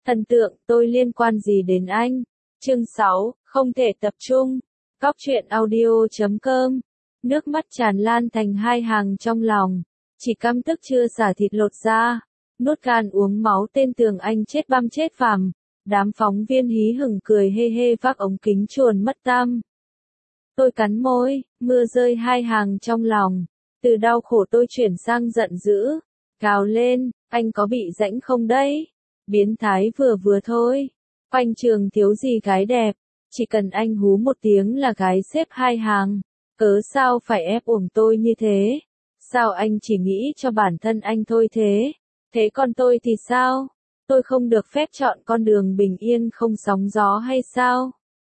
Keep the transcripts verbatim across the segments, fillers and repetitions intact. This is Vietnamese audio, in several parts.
Thần tượng, tôi liên quan gì đến anh? Chương sáu, không thể tập trung. Cóc truyện audio chấm com. Nước mắt tràn lan thành hai hàng trong lòng. Chỉ căm tức chưa xả thịt lột ra. Nuốt gan uống máu tên Tường Anh chết băm chết phàm. Đám phóng viên hí hửng cười hê hê vác ống kính chuồn mất tăm. Tôi cắn môi, mưa rơi hai hàng trong lòng. Từ đau khổ tôi chuyển sang giận dữ. Gào lên, anh có bị rãnh không đấy? Biến thái vừa vừa thôi. Quanh trường thiếu gì gái đẹp. Chỉ cần anh hú một tiếng là gái xếp hai hàng. Cớ sao phải ép uổng tôi như thế? Sao anh chỉ nghĩ cho bản thân anh thôi thế? Thế còn tôi thì sao? Tôi không được phép chọn con đường bình yên không sóng gió hay sao?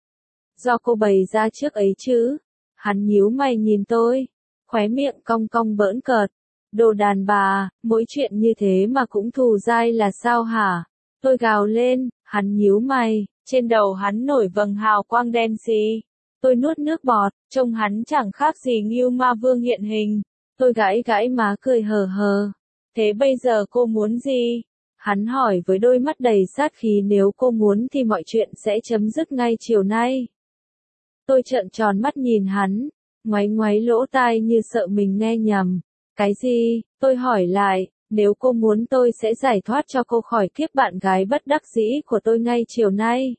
Do cô bày ra trước ấy chứ? Hắn nhíu mày nhìn tôi. Khóe miệng cong cong bỡn cợt. Đồ đàn bà, mỗi chuyện như thế mà cũng thù dai là sao hả? Tôi gào lên, hắn nhíu mày, trên đầu hắn nổi vầng hào quang đen xì. Tôi nuốt nước bọt, trông hắn chẳng khác gì Ngưu Ma Vương hiện hình. Tôi gãi gãi má cười hờ hờ. Thế bây giờ cô muốn gì? Hắn hỏi với đôi mắt đầy sát khí, nếu cô muốn thì mọi chuyện sẽ chấm dứt ngay chiều nay. Tôi trợn tròn mắt nhìn hắn, ngoáy ngoáy lỗ tai như sợ mình nghe nhầm. Cái gì? Tôi hỏi lại, nếu cô muốn tôi sẽ giải thoát cho cô khỏi kiếp bạn gái bất đắc dĩ của tôi ngay chiều nay.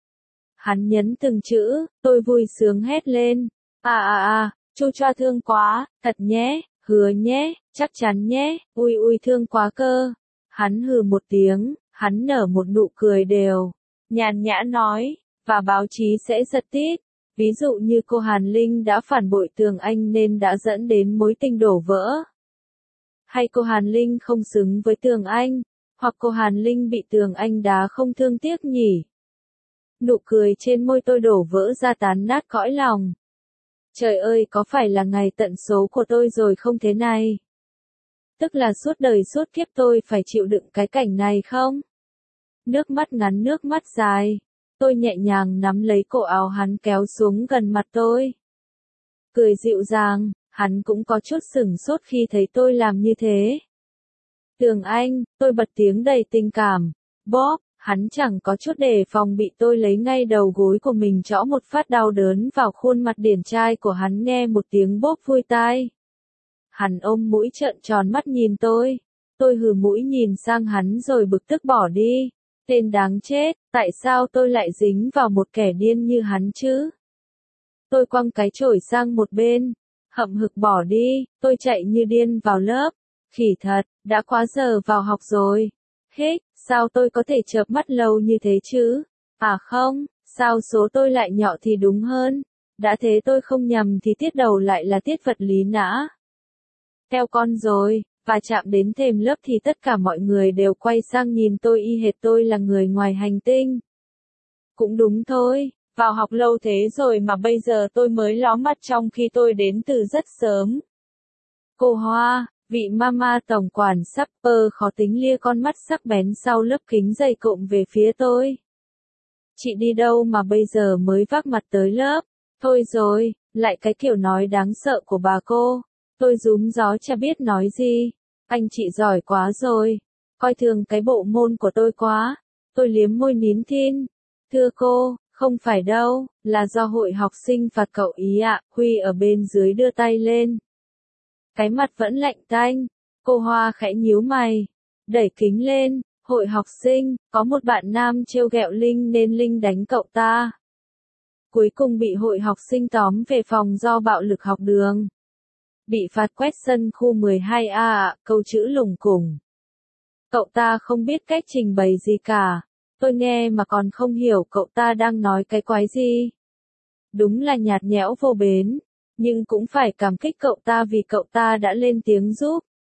Hắn nhấn từng chữ, tôi vui sướng hét lên. À à à, chu choa thương quá, thật nhé, hứa nhé, chắc chắn nhé, ui ui thương quá cơ. Hắn hừ một tiếng, hắn nở một nụ cười đều, nhàn nhã nói, và báo chí sẽ giật tít. Ví dụ như cô Hàn Linh đã phản bội Tường Anh nên đã dẫn đến mối tình đổ vỡ. Hay cô Hàn Linh không xứng với Tường Anh, hoặc cô Hàn Linh bị Tường Anh đá không thương tiếc nhỉ. Nụ cười trên môi tôi đổ vỡ ra tán nát cõi lòng. Trời ơi, có phải là ngày tận số của tôi rồi không thế này? Tức là suốt đời suốt kiếp tôi phải chịu đựng cái cảnh này không? Nước mắt ngắn nước mắt dài. Tôi nhẹ nhàng nắm lấy cổ áo hắn kéo xuống gần mặt tôi. Cười dịu dàng, hắn cũng có chút sửng sốt khi thấy tôi làm như thế. Tường Anh, tôi bật tiếng đầy tình cảm. Bóp, hắn chẳng có chút đề phòng bị tôi lấy ngay đầu gối của mình trõ một phát đau đớn vào khuôn mặt điển trai của hắn, nghe một tiếng bóp vui tai. Hắn ôm mũi trợn tròn mắt nhìn tôi. Tôi hừ mũi nhìn sang hắn rồi bực tức bỏ đi. Tên đáng chết, tại sao tôi lại dính vào một kẻ điên như hắn chứ? Tôi quăng cái chổi sang một bên, hậm hực bỏ đi, tôi chạy như điên vào lớp. Khỉ thật, đã quá giờ vào học rồi. Hích, sao tôi có thể chợp mắt lâu như thế chứ? À không, sao số tôi lại nhọ thì đúng hơn. Đã thế tôi không nhầm thì tiết đầu lại là tiết vật lý nã. Theo con rồi. Và chạm đến thềm lớp thì tất cả mọi người đều quay sang nhìn tôi y hệt tôi là người ngoài hành tinh. Cũng đúng thôi, vào học lâu thế rồi mà bây giờ tôi mới ló mắt trong khi tôi đến từ rất sớm. Cô Hoa, vị mama tổng quản sắp pơ khó tính lia con mắt sắc bén sau lớp kính dày cộm về phía tôi. Chị đi đâu mà bây giờ mới vác mặt tới lớp? Thôi rồi, lại cái kiểu nói đáng sợ của bà cô. Tôi rúm gió chả biết nói gì. Anh chị giỏi quá rồi. Coi thường cái bộ môn của tôi quá. Tôi liếm môi nín thin. Thưa cô, không phải đâu, là do hội học sinh phạt cậu ý ạ. Huy ở bên dưới đưa tay lên. Cái mặt vẫn lạnh tanh. Cô Hoa khẽ nhíu mày. Đẩy kính lên. Hội học sinh, có một bạn nam trêu ghẹo Linh nên Linh đánh cậu ta. Cuối cùng bị hội học sinh tóm về phòng do bạo lực học đường. Bị phạt quét sân khu mười hai A ạ, câu chữ lủng củng. Cậu ta không biết cách trình bày gì cả. Tôi nghe mà còn không hiểu cậu ta đang nói cái quái gì. Đúng là nhạt nhẽo vô bến. Nhưng cũng phải cảm kích cậu ta vì cậu ta đã lên tiếng giúp.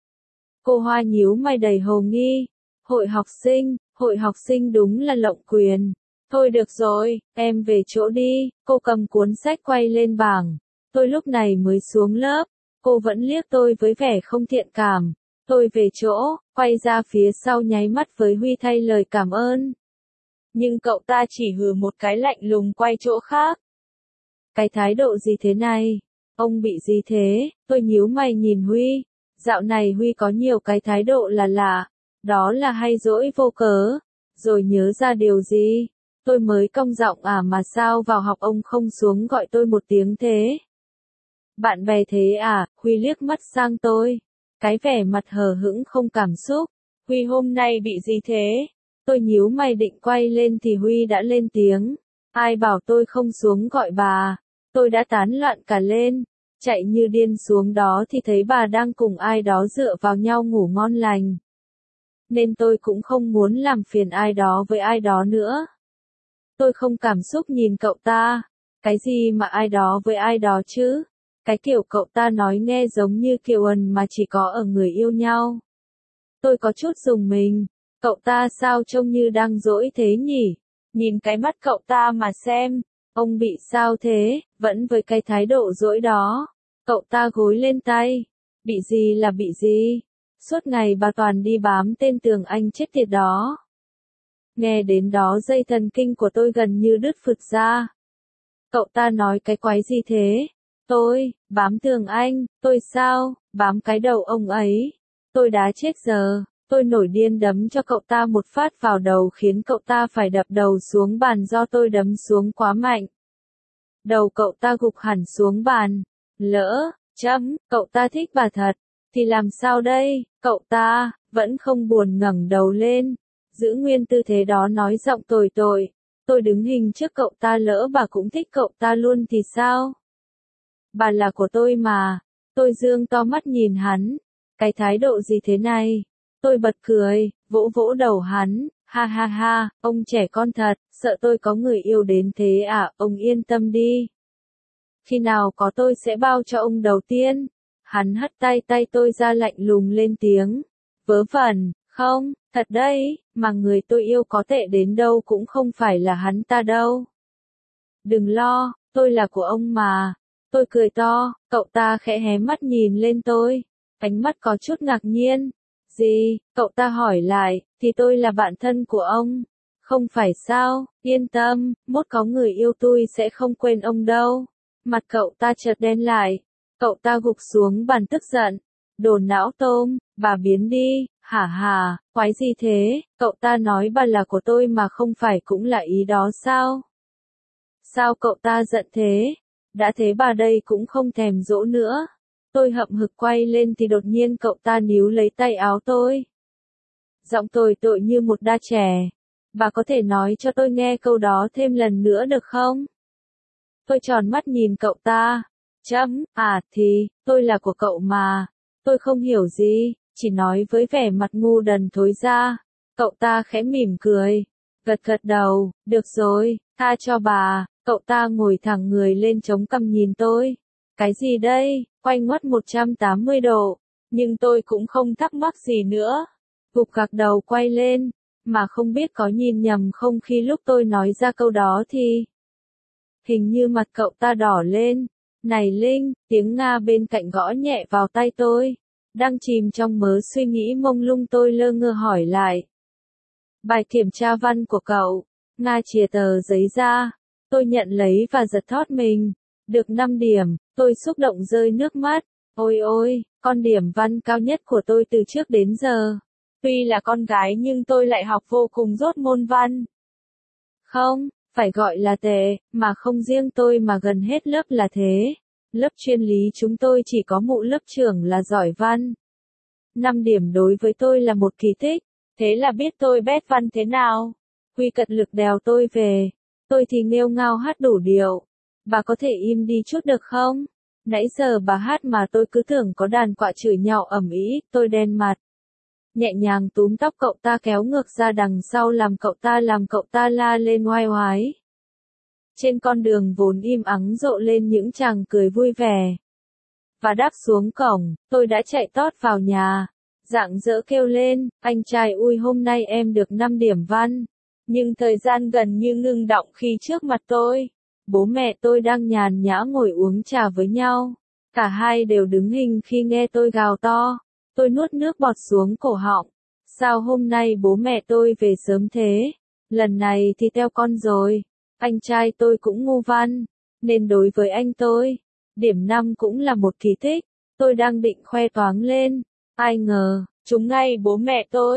Cô Hoa nhíu mày đầy hồ nghi. Hội học sinh, hội học sinh đúng là lộng quyền. Thôi được rồi, em về chỗ đi. Cô cầm cuốn sách quay lên bảng. Tôi lúc này mới xuống lớp. Cô vẫn liếc tôi với vẻ không thiện cảm. Tôi về chỗ, quay ra phía sau nháy mắt với Huy thay lời cảm ơn. Nhưng cậu ta chỉ hừ một cái lạnh lùng quay chỗ khác. Cái thái độ gì thế này? Ông bị gì thế? Tôi nhíu mày nhìn Huy. Dạo này Huy có nhiều cái thái độ là lạ. Đó là hay dỗi vô cớ. rồi nhớ ra điều gì. Tôi mới cong giọng à mà sao vào học ông không xuống gọi tôi một tiếng thế? Bạn bè thế à? Huy liếc mắt sang tôi. Cái vẻ mặt hờ hững không cảm xúc. Huy hôm nay bị gì thế? Tôi nhíu mày định quay lên thì Huy đã lên tiếng. Ai bảo tôi không xuống gọi bà? Tôi đã tán loạn cả lên. Chạy như điên xuống đó thì thấy bà đang cùng ai đó dựa vào nhau ngủ ngon lành. Nên tôi cũng không muốn làm phiền ai đó với ai đó nữa. Tôi không cảm xúc nhìn cậu ta. Cái gì mà ai đó với ai đó chứ? Cái kiểu cậu ta nói nghe giống như kiểu ẩn mà chỉ có ở người yêu nhau. Tôi có chút rùng mình. Cậu ta sao trông như đang dỗi thế nhỉ? Nhìn cái mắt cậu ta mà xem. Ông bị sao thế? Vẫn với cái thái độ dỗi đó. Cậu ta gối lên tay. Bị gì là bị gì? Suốt ngày bà toàn đi bám tên Tường Anh chết tiệt đó. Nghe đến đó dây thần kinh của tôi gần như đứt phượt ra. Cậu ta nói cái quái gì thế? Tôi, bám Tường Anh, tôi sao, bám cái đầu ông ấy. Tôi đã chết giờ, tôi nổi điên đấm cho cậu ta một phát vào đầu khiến cậu ta phải đập đầu xuống bàn do tôi đấm xuống quá mạnh. Đầu cậu ta gục hẳn xuống bàn. Lỡ, chấm, cậu ta thích bà thật, thì làm sao đây? Cậu ta, vẫn không buồn ngẩng đầu lên. Giữ nguyên tư thế đó nói giọng tồi tội. Tôi đứng hình trước cậu ta lỡ bà cũng thích cậu ta luôn thì sao? Bà là của tôi mà. Tôi dương to mắt nhìn hắn. Cái thái độ gì thế này? Tôi bật cười, vỗ vỗ đầu hắn. Ha ha ha, ông trẻ con thật, sợ tôi có người yêu đến thế à, ông yên tâm đi. Khi nào có tôi sẽ bao cho ông đầu tiên. Hắn hất tay tay tôi ra lạnh lùng lên tiếng. Vớ vẩn, không, thật đấy, mà người tôi yêu có tệ đến đâu cũng không phải là hắn ta đâu. Đừng lo, tôi là của ông mà. Tôi cười to, cậu ta khẽ hé mắt nhìn lên tôi. Ánh mắt có chút ngạc nhiên. Gì, cậu ta hỏi lại, thì tôi là bạn thân của ông. Không phải sao, yên tâm, mốt có người yêu tôi sẽ không quên ông đâu. Mặt cậu ta chợt đen lại. Cậu ta gục xuống bàn tức giận. Đồ não tôm, bà biến đi, hả hả, quái gì thế, cậu ta nói bà là của tôi mà không phải cũng là ý đó sao? Sao cậu ta giận thế? Đã thế bà đây cũng không thèm dỗ nữa. Tôi hậm hực quay lên thì đột nhiên cậu ta níu lấy tay áo tôi. Giọng tôi tội như một đa trẻ. Bà có thể nói cho tôi nghe câu đó thêm lần nữa được không? Tôi tròn mắt nhìn cậu ta. Chấm, à thì, tôi là của cậu mà. Tôi không hiểu gì, chỉ nói với vẻ mặt ngu đần thối ra. Cậu ta khẽ mỉm cười. Gật gật đầu, được rồi, tha cho bà. Cậu ta ngồi thẳng người lên chống cằm nhìn tôi. Cái gì đây, quay ngoắt một trăm tám mươi độ. Nhưng tôi cũng không thắc mắc gì nữa. Gục gạc đầu quay lên. Mà không biết có nhìn nhầm không khi lúc tôi nói ra câu đó thì... Hình như mặt cậu ta đỏ lên. Này Linh, tiếng Nga bên cạnh gõ nhẹ vào tay tôi. Đang chìm trong mớ suy nghĩ mông lung tôi lơ ngơ hỏi lại. Bài kiểm tra văn của cậu. Nga chìa tờ giấy ra. Tôi nhận lấy và giật thót mình. Được năm điểm, tôi xúc động rơi nước mắt. Ôi ôi, con điểm văn cao nhất của tôi từ trước đến giờ. Tuy là con gái nhưng tôi lại học vô cùng dốt môn văn. Không, phải gọi là tệ, mà không riêng tôi mà gần hết lớp là thế. Lớp chuyên lý chúng tôi chỉ có mụ lớp trưởng là giỏi văn. năm điểm đối với tôi là một kỳ tích. Thế là biết tôi bét văn thế nào. Huy cật lực đèo tôi về. Tôi thì nghêu ngao hát đủ điệu. Bà có thể im đi chút được không? Nãy giờ bà hát mà tôi cứ tưởng có đàn quạ chửi nhau ầm ĩ, tôi đen mặt. Nhẹ nhàng túm tóc cậu ta kéo ngược ra đằng sau làm cậu ta làm cậu ta la lên oai oái. Trên con đường vốn im ắng rộ lên những chàng cười vui vẻ. Và đáp xuống cổng, tôi đã chạy tót vào nhà. Rạng rỡ kêu lên, anh trai ui hôm nay em được năm điểm văn. Nhưng thời gian gần như ngưng đọng khi trước mặt tôi. Bố mẹ tôi đang nhàn nhã ngồi uống trà với nhau. Cả hai đều đứng hình khi nghe tôi gào to. Tôi nuốt nước bọt xuống cổ họng. Sao hôm nay bố mẹ tôi về sớm thế? Lần này thì theo con rồi. Anh trai tôi cũng ngu văn. Nên đối với anh tôi, điểm năm cũng là một kỳ tích. Tôi đang định khoe toáng lên. Ai ngờ, trúng ngay bố mẹ tôi.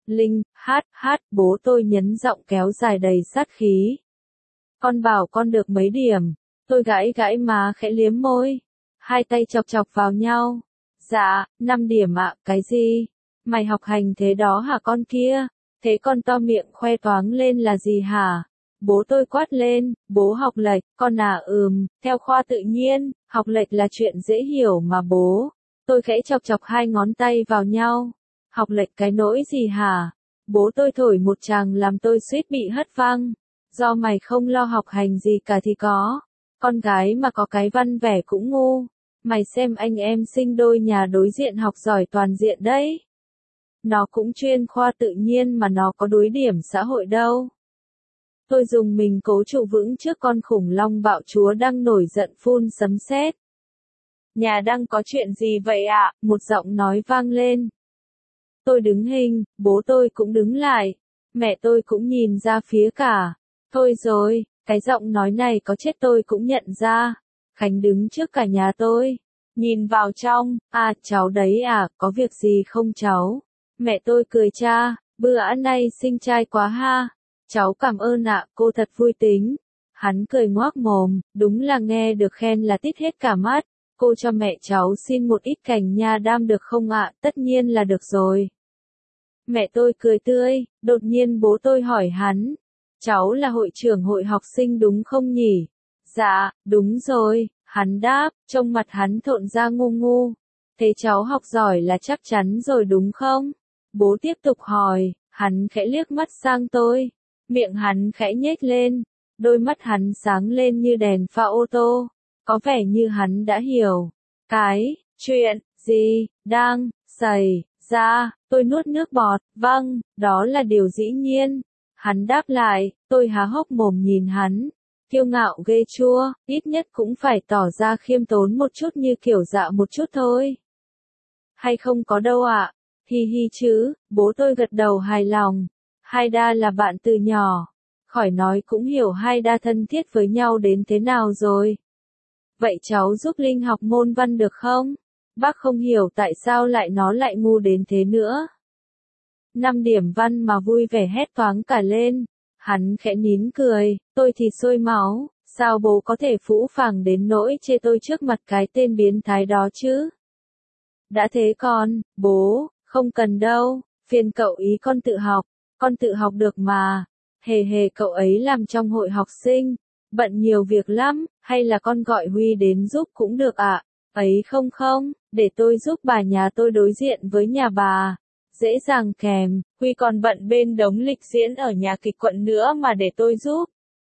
Linh, hát, hát, bố tôi nhấn giọng kéo dài đầy sát khí. Con bảo con được mấy điểm, tôi gãi gãi má khẽ liếm môi, hai tay chọc chọc vào nhau. Dạ, năm điểm ạ, cái gì? Mày học hành thế đó hả con kia? Thế con to miệng khoe toáng lên là gì hả? Bố tôi quát lên, bố học lệch, con à ừm, theo khoa tự nhiên, học lệch là chuyện dễ hiểu mà bố. Tôi khẽ chọc chọc hai ngón tay vào nhau. Học lệch cái nỗi gì hả? Bố tôi thổi một tràng làm tôi suýt bị hất văng. Do mày không lo học hành gì cả thì có. Con gái mà có cái văn vẻ cũng ngu. Mày xem anh em sinh đôi nhà đối diện học giỏi toàn diện đấy. Nó cũng chuyên khoa tự nhiên mà nó có đối điểm xã hội đâu. Tôi dùng mình cố trụ vững trước con khủng long bạo chúa đang nổi giận phun sấm sét. Nhà đang có chuyện gì vậy ạ? Một giọng nói vang lên. Tôi đứng hình, bố tôi cũng đứng lại. Mẹ tôi cũng nhìn ra phía cả. Thôi rồi, cái giọng nói này có chết tôi cũng nhận ra. Khánh đứng trước cả nhà tôi. Nhìn vào trong, à cháu đấy à, có việc gì không cháu? Mẹ tôi cười cha, bữa ăn nay xinh trai quá ha. Cháu cảm ơn ạ, cô thật vui tính. Hắn cười ngoác mồm, đúng là nghe được khen là tít hết cả mắt. Cô cho mẹ cháu xin một ít cành nha đam được không ạ? Tất nhiên là được rồi. Mẹ tôi cười tươi, đột nhiên bố tôi hỏi hắn. Cháu là hội trưởng hội học sinh đúng không nhỉ? Dạ, đúng rồi, hắn đáp, trông mặt hắn thộn ra ngu ngu. Thế cháu học giỏi là chắc chắn rồi đúng không? Bố tiếp tục hỏi, hắn khẽ liếc mắt sang tôi. Miệng hắn khẽ nhếch lên, đôi mắt hắn sáng lên như đèn pha ô tô. Có vẻ như hắn đã hiểu. Cái, chuyện, gì, đang, xảy ra, tôi nuốt nước bọt, vâng, đó là điều dĩ nhiên. Hắn đáp lại, tôi há hốc mồm nhìn hắn. Kiêu ngạo ghê chua, ít nhất cũng phải tỏ ra khiêm tốn một chút như kiểu dạ một chút thôi. Hay không có đâu ạ, hi hi chứ, bố tôi gật đầu hài lòng. Hai đa là bạn từ nhỏ. Khỏi nói cũng hiểu hai đa thân thiết với nhau đến thế nào rồi. Vậy cháu giúp Linh học môn văn được không? Bác không hiểu tại sao lại nó lại ngu đến thế nữa. Năm điểm văn mà vui vẻ hét toáng cả lên. Hắn khẽ nín cười, tôi thì sôi máu, sao bố có thể phũ phàng đến nỗi chê tôi trước mặt cái tên biến thái đó chứ? Đã thế con, bố, không cần đâu, phiền cậu ý con tự học, con tự học được mà. Hề hề cậu ấy làm trong hội học sinh, bận nhiều việc lắm, hay là con gọi Huy đến giúp cũng được ạ? À? Ấy không không, để tôi giúp bà nhà tôi đối diện với nhà bà. Dễ dàng kèm, Huy còn bận bên đống lịch diễn ở nhà kịch quận nữa mà để tôi giúp.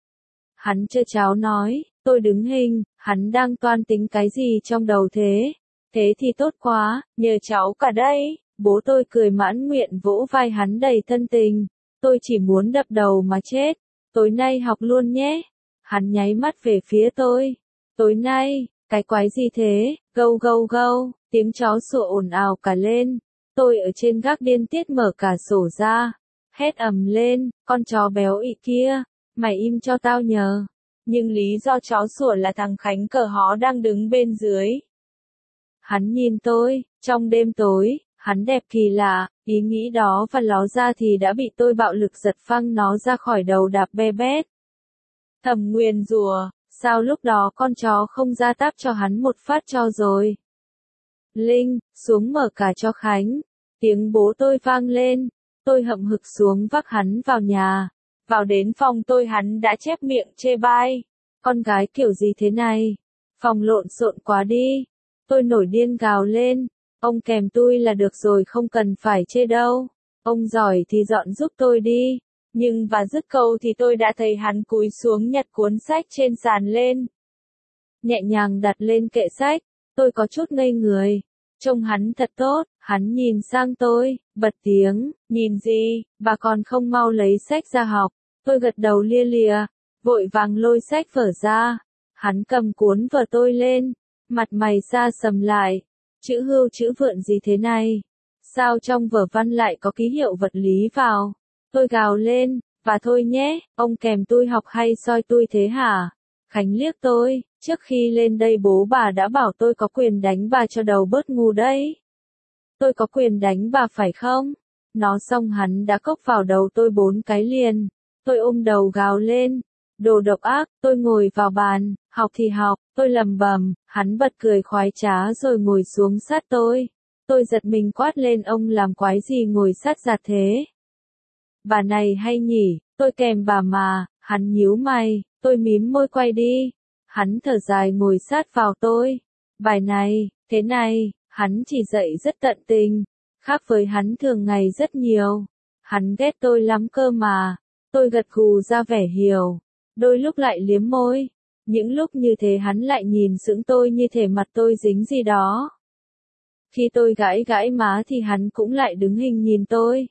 Hắn chơ cháo nói, tôi đứng hình, hắn đang toan tính cái gì trong đầu thế? Thế thì tốt quá, nhờ cháu cả đây. Bố tôi cười mãn nguyện vỗ vai hắn đầy thân tình. Tôi chỉ muốn đập đầu mà chết. Tối nay học luôn nhé. Hắn nháy mắt về phía tôi. Tối nay, cái quái gì thế? Gâu gâu gâu, tiếng chó sủa ồn ào cả lên. Tôi ở trên gác điên tiết mở cả sổ ra. Hét ầm lên, con chó béo ị kia. Mày im cho tao nhờ. Nhưng lý do chó sủa là thằng Khánh cờ hó đang đứng bên dưới. Hắn nhìn tôi, trong đêm tối, hắn đẹp kỳ lạ, ý nghĩ đó và ló ra thì đã bị tôi bạo lực giật phăng nó ra khỏi đầu đạp be bét. Thầm nguyền rủa, sao lúc đó con chó không ra táp cho hắn một phát cho rồi. Linh, xuống mở cả cho Khánh. Tiếng bố tôi vang lên, tôi hậm hực xuống vác hắn vào nhà. Vào đến phòng tôi hắn đã chép miệng chê bai. Con gái kiểu gì thế này? Phòng lộn xộn quá đi. Tôi nổi điên gào lên. Ông kèm tôi là được rồi không cần phải chê đâu. Ông giỏi thì dọn giúp tôi đi. Nhưng và dứt câu thì tôi đã thấy hắn cúi xuống nhặt cuốn sách trên sàn lên. Nhẹ nhàng đặt lên kệ sách. Tôi có chút ngây người. Trông hắn thật tốt, hắn nhìn sang tôi, bật tiếng, nhìn gì, bà còn không mau lấy sách ra học. Tôi gật đầu lia lịa, vội vàng lôi sách vở ra. Hắn cầm cuốn vở tôi lên, mặt mày xa sầm lại. Chữ hưu chữ vượn gì thế này? Sao trong vở văn lại có ký hiệu vật lý vào? Tôi gào lên, và thôi nhé, ông kèm tôi học hay soi tôi thế hả? Khánh liếc tôi, trước khi lên đây bố bà đã bảo tôi có quyền đánh bà cho đầu bớt ngu đấy. Tôi có quyền đánh bà phải không? Nó xong hắn đã cốc vào đầu tôi bốn cái liền. Tôi ôm đầu gào lên. Đồ độc ác, tôi ngồi vào bàn, học thì học, tôi lầm bầm, hắn bật cười khoái trá rồi ngồi xuống sát tôi. Tôi giật mình quát lên ông làm quái gì ngồi sát giạt thế. Bà này hay nhỉ, tôi kèm bà mà, hắn nhíu mày, tôi mím môi quay đi. Hắn thở dài ngồi sát vào tôi. Bài này, thế này, hắn chỉ dạy rất tận tình, khác với hắn thường ngày rất nhiều. Hắn ghét tôi lắm cơ mà. Tôi gật gù ra vẻ hiểu. Đôi lúc lại liếm môi. Những lúc như thế hắn lại nhìn sững tôi như thể mặt tôi dính gì đó. Khi tôi gãi gãi má thì hắn cũng lại đứng hình nhìn tôi.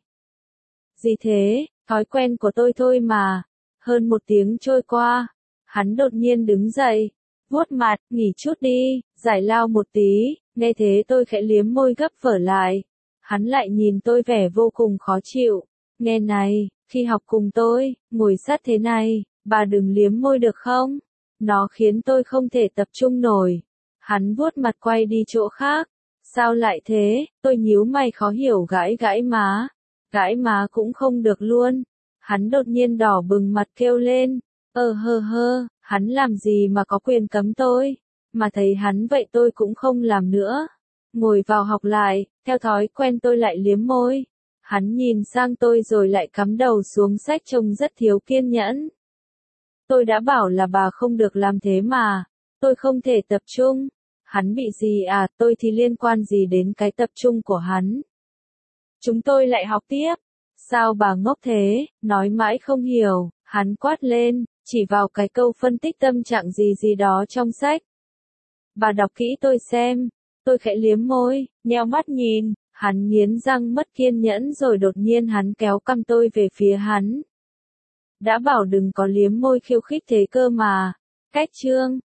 Gì thế, thói quen của tôi thôi mà. Hơn một tiếng trôi qua, hắn đột nhiên đứng dậy, vuốt mặt, nghỉ chút đi, giải lao một tí, nghe thế tôi khẽ liếm môi gấp vở lại. Hắn lại nhìn tôi vẻ vô cùng khó chịu, nghe này, khi học cùng tôi, ngồi sát thế này, bà đừng liếm môi được không? Nó khiến tôi không thể tập trung nổi. Hắn vuốt mặt quay đi chỗ khác. Sao lại thế? Tôi nhíu mày khó hiểu gãi gãi má. Gãi má cũng không được luôn. Hắn đột nhiên đỏ bừng mặt kêu lên. Ờ hơ hơ, hắn làm gì mà có quyền cấm tôi? Mà thấy hắn vậy tôi cũng không làm nữa. Ngồi vào học lại, theo thói quen tôi lại liếm môi. Hắn nhìn sang tôi rồi lại cắm đầu xuống sách trông rất thiếu kiên nhẫn. Tôi đã bảo là bà không được làm thế mà. Tôi không thể tập trung. Hắn bị gì à, tôi thì liên quan gì đến cái tập trung của hắn. Chúng tôi lại học tiếp. Sao bà ngốc thế, nói mãi không hiểu, hắn quát lên, chỉ vào cái câu phân tích tâm trạng gì gì đó trong sách. Bà đọc kỹ tôi xem. Tôi khẽ liếm môi, nheo mắt nhìn, hắn nghiến răng mất kiên nhẫn rồi đột nhiên hắn kéo cằm tôi về phía hắn. Đã bảo đừng có liếm môi khiêu khích thế cơ mà. Cách chương